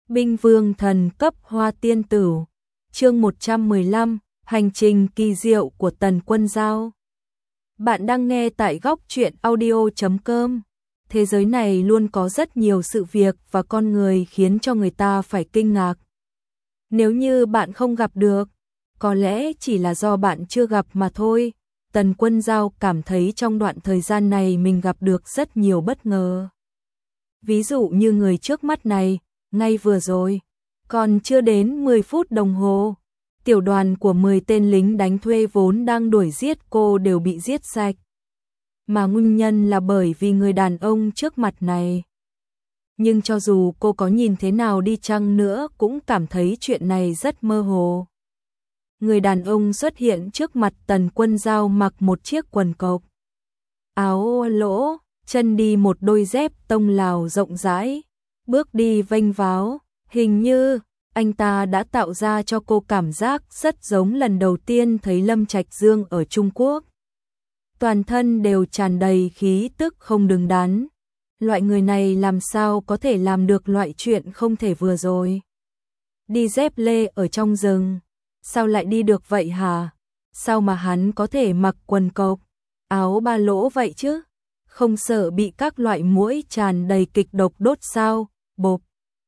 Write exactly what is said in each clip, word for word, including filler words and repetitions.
Binh vương thần cấp hoa tiên tử. Chương một trăm mười lăm, hành trình kỳ diệu của Tần Quân Dao. Bạn đang nghe tại góc truyện audio chấm com. Thế giới này luôn có rất nhiều sự việc và con người khiến cho người ta phải kinh ngạc. Nếu như bạn không gặp được, có lẽ chỉ là do bạn chưa gặp mà thôi. Tần Quân Dao cảm thấy trong đoạn thời gian này mình gặp được rất nhiều bất ngờ. Ví dụ như người trước mắt này, ngay vừa rồi, còn chưa đến mười phút đồng hồ, tiểu đoàn của mười tên lính đánh thuê vốn đang đuổi giết cô đều bị giết sạch. Mà nguyên nhân là bởi vì người đàn ông trước mặt này. Nhưng cho dù cô có nhìn thế nào đi chăng nữa cũng cảm thấy chuyện này rất mơ hồ. Người đàn ông xuất hiện trước mặt Tần Quân Dao mặc một chiếc quần cộc, áo lỗ, chân đi một đôi dép tông Lào rộng rãi, bước đi vênh váo, hình như anh ta đã tạo ra cho cô cảm giác rất giống lần đầu tiên thấy Lâm Trạch Dương ở Trung Quốc. Toàn thân đều tràn đầy khí tức không đứng đắn. Loại người này làm sao có thể làm được loại chuyện không thể vừa rồi. Đi dép lê ở trong rừng, sao lại đi được vậy hả? Sao mà hắn có thể mặc quần cộc, áo ba lỗ vậy chứ? Không sợ bị các loại muỗi tràn đầy kịch độc đốt sao? Bộp.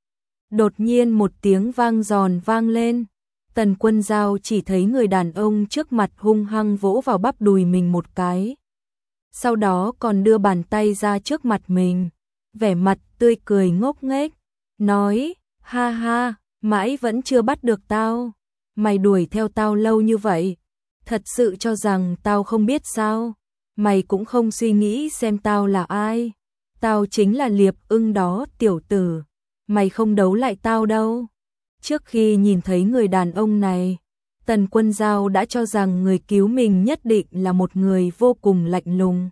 Đột nhiên một tiếng vang giòn vang lên. Tần Quân Dao chỉ thấy người đàn ông trước mặt hung hăng vỗ vào bắp đùi mình một cái. Sau đó còn đưa bàn tay ra trước mặt mình, vẻ mặt tươi cười ngốc nghếch, nói, ha ha, mãi vẫn chưa bắt được tao. Mày đuổi theo tao lâu như vậy, thật sự cho rằng tao không biết sao? Mày cũng không suy nghĩ xem tao là ai. Tao chính là Liệp Ưng đó tiểu tử. Mày không đấu lại tao đâu. Trước khi nhìn thấy người đàn ông này, Tần Quân Dao đã cho rằng người cứu mình nhất định là một người vô cùng lạnh lùng,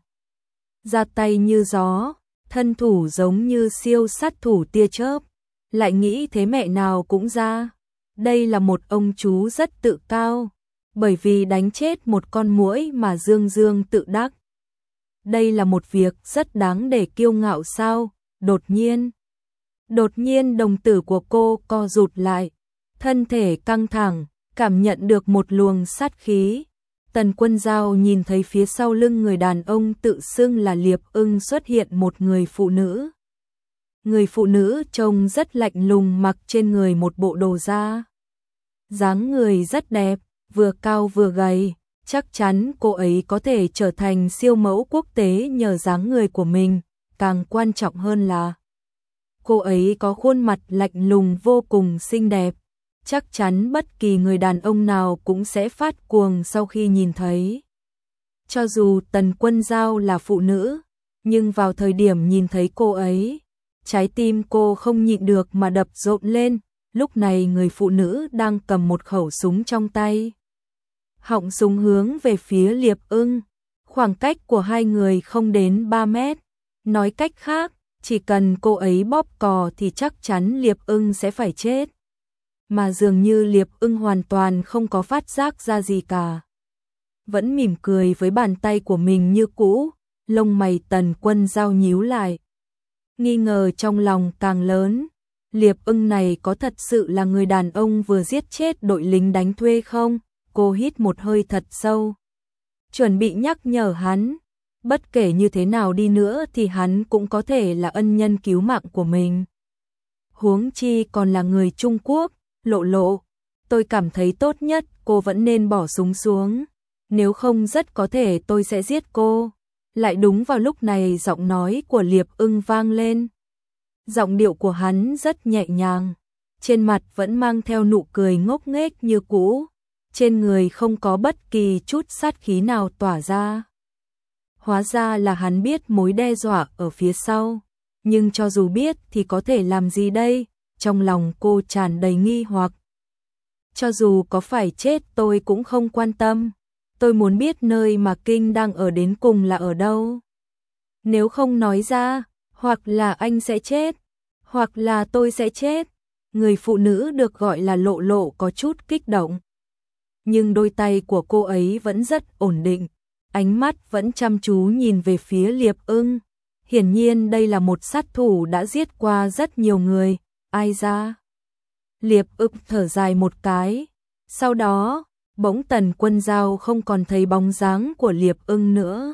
ra tay như gió, thân thủ giống như siêu sát thủ tia chớp. Lại nghĩ thế mẹ nào cũng ra, đây là một ông chú rất tự cao, bởi vì đánh chết một con muỗi mà dương dương tự đắc. Đây là một việc rất đáng để kiêu ngạo sao? Đột nhiên, đột nhiên đồng tử của cô co rụt lại, thân thể căng thẳng, cảm nhận được một luồng sát khí. Tần Quân Dao nhìn thấy phía sau lưng người đàn ông tự xưng là Liệp Ưng xuất hiện một người phụ nữ. Người phụ nữ trông rất lạnh lùng, mặc trên người một bộ đồ da. Dáng người rất đẹp, vừa cao vừa gầy, chắc chắn cô ấy có thể trở thành siêu mẫu quốc tế nhờ dáng người của mình, càng quan trọng hơn là cô ấy có khuôn mặt lạnh lùng vô cùng xinh đẹp, chắc chắn bất kỳ người đàn ông nào cũng sẽ phát cuồng sau khi nhìn thấy. Cho dù Tần Quân Dao là phụ nữ, nhưng vào thời điểm nhìn thấy cô ấy, trái tim cô không nhịn được mà đập rộn lên. Lúc này người phụ nữ đang cầm một khẩu súng trong tay, họng súng hướng về phía Liệp Ưng. Khoảng cách của hai người không đến ba mét. Nói cách khác, chỉ cần cô ấy bóp cò thì chắc chắn Liệp Ưng sẽ phải chết. Mà dường như Liệp Ưng hoàn toàn không có phát giác ra gì cả, vẫn mỉm cười với bàn tay của mình như cũ. Lông mày Tần Quân Dao nhíu lại, nghi ngờ trong lòng càng lớn. Liệp Ưng này có thật sự là người đàn ông vừa giết chết đội lính đánh thuê không? Cô hít một hơi thật sâu, chuẩn bị nhắc nhở hắn. Bất kể như thế nào đi nữa thì hắn cũng có thể là ân nhân cứu mạng của mình. Huống chi còn là người Trung Quốc. Lộ lộ, tôi cảm thấy tốt nhất cô vẫn nên bỏ súng xuống, nếu không rất có thể tôi sẽ giết cô. Lại đúng vào lúc này giọng nói của Liệp Ưng vang lên. Giọng điệu của hắn rất nhẹ nhàng, trên mặt vẫn mang theo nụ cười ngốc nghếch như cũ, trên người không có bất kỳ chút sát khí nào tỏa ra. Hóa ra là hắn biết mối đe dọa ở phía sau, nhưng cho dù biết thì có thể làm gì đây? Trong lòng cô tràn đầy nghi hoặc. Cho dù có phải chết tôi cũng không quan tâm, tôi muốn biết nơi mà Kinh đang ở đến cùng là ở đâu. Nếu không nói ra, hoặc là anh sẽ chết, hoặc là tôi sẽ chết. Người phụ nữ được gọi là Lộ Lộ có chút kích động, nhưng đôi tay của cô ấy vẫn rất ổn định, ánh mắt vẫn chăm chú nhìn về phía Liệp Ưng. Hiển nhiên đây là một sát thủ đã giết qua rất nhiều người. Ai ra? Liệp ưng thở dài một cái. Sau đó, bỗng Tần Quân Dao không còn thấy bóng dáng của Liệp ưng nữa.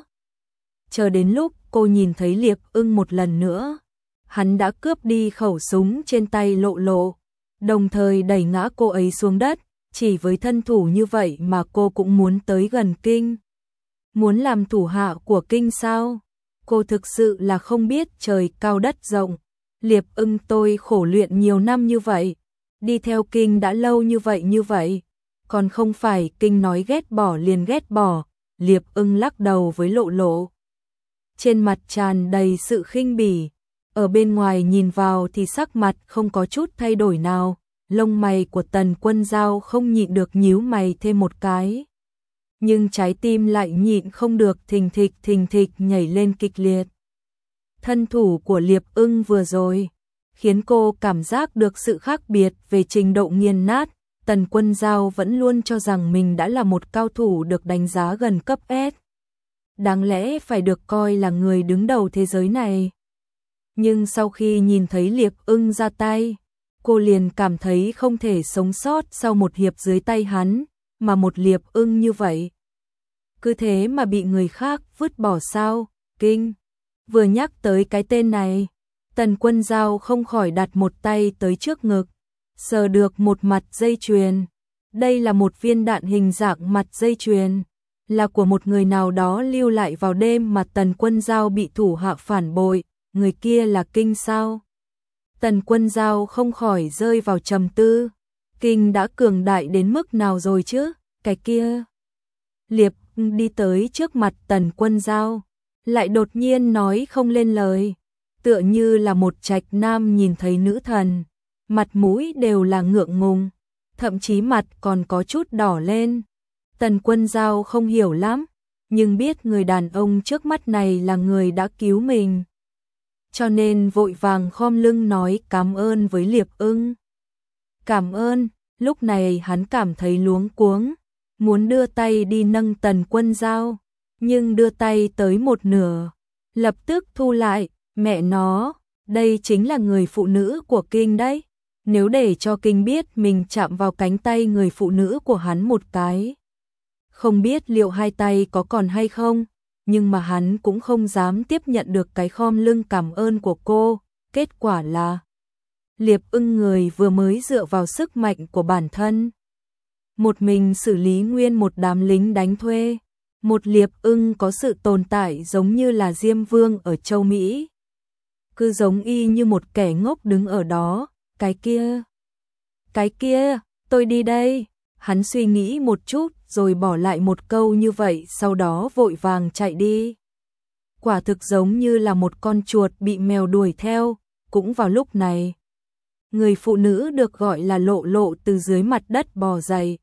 Chờ đến lúc cô nhìn thấy Liệp ưng một lần nữa, hắn đã cướp đi khẩu súng trên tay Lộ Lộ, đồng thời đẩy ngã cô ấy xuống đất. Chỉ với thân thủ như vậy mà cô cũng muốn tới gần Kinh. Muốn làm thủ hạ của Kinh sao? Cô thực sự là không biết trời cao đất rộng. Liệp ưng tôi khổ luyện nhiều năm như vậy, đi theo Kinh đã lâu như vậy như vậy, còn không phải Kinh nói ghét bỏ liền ghét bỏ. Liệp ưng lắc đầu với Lộ Lộ, trên mặt tràn đầy sự khinh bỉ, ở bên ngoài nhìn vào thì sắc mặt không có chút thay đổi nào. Lông mày của Tần Quân Dao không nhịn được nhíu mày thêm một cái, nhưng trái tim lại nhịn không được thình thịch thình thịch nhảy lên kịch liệt. Thân thủ của Liệp ưng vừa rồi khiến cô cảm giác được sự khác biệt về trình độ nghiền nát. Tần Quân Dao vẫn luôn cho rằng mình đã là một cao thủ được đánh giá gần cấp S, đáng lẽ phải được coi là người đứng đầu thế giới này. Nhưng sau khi nhìn thấy Liệp ưng ra tay, cô liền cảm thấy không thể sống sót sau một hiệp dưới tay hắn, mà một Liệp ưng như vậy, cứ thế mà bị người khác vứt bỏ sao? Kinh. Vừa nhắc tới cái tên này, Tần Quân Dao không khỏi đặt một tay tới trước ngực, sờ được một mặt dây chuyền. Đây là một viên đạn hình dạng mặt dây chuyền, là của một người nào đó lưu lại vào đêm mà Tần Quân Dao bị thủ hạ phản bội. Người kia là Kinh sao? Tần Quân Dao không khỏi rơi vào trầm tư. Kinh đã cường đại đến mức nào rồi chứ? Cái kia. Liệp đi tới trước mặt Tần Quân Dao, lại đột nhiên nói không lên lời, tựa như là một trạch nam nhìn thấy nữ thần, mặt mũi đều là ngượng ngùng, thậm chí mặt còn có chút đỏ lên. Tần Quân Dao không hiểu lắm, nhưng biết người đàn ông trước mắt này là người đã cứu mình, cho nên vội vàng khom lưng nói cảm ơn với Liệp ưng. Cảm ơn. Lúc này hắn cảm thấy luống cuống, muốn đưa tay đi nâng Tần Quân Dao, nhưng đưa tay tới một nửa, lập tức thu lại. Mẹ nó, đây chính là người phụ nữ của Kinh đấy. Nếu để cho Kinh biết mình chạm vào cánh tay người phụ nữ của hắn một cái, không biết liệu hai tay có còn hay không, nhưng mà hắn cũng không dám tiếp nhận được cái khom lưng cảm ơn của cô. Kết quả là Liệp ưng người vừa mới dựa vào sức mạnh của bản thân, một mình xử lý nguyên một đám lính đánh thuê. Một Liệp ưng có sự tồn tại giống như là Diêm Vương ở châu Mỹ, cứ giống y như một kẻ ngốc đứng ở đó. Cái kia, cái kia, tôi đi đây. Hắn suy nghĩ một chút rồi bỏ lại một câu như vậy, sau đó vội vàng chạy đi. Quả thực giống như là một con chuột bị mèo đuổi theo. Cũng vào lúc này, người phụ nữ được gọi là Lộ Lộ từ dưới mặt đất bò dậy.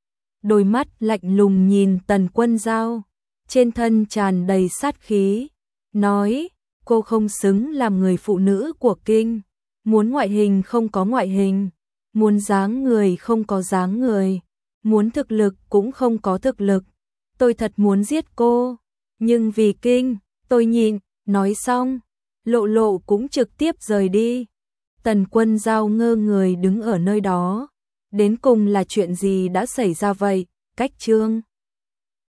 Đôi mắt lạnh lùng nhìn Tần Quân Dao, trên thân tràn đầy sát khí, nói, cô không xứng làm người phụ nữ của Kinh. Muốn ngoại hình không có ngoại hình, muốn dáng người không có dáng người, muốn thực lực cũng không có thực lực. Tôi thật muốn giết cô, nhưng vì Kinh, tôi nhịn. Nói xong, Lộ Lộ cũng trực tiếp rời đi. Tần Quân Dao ngơ người đứng ở nơi đó. Đến cùng là chuyện gì đã xảy ra vậy? Cách chương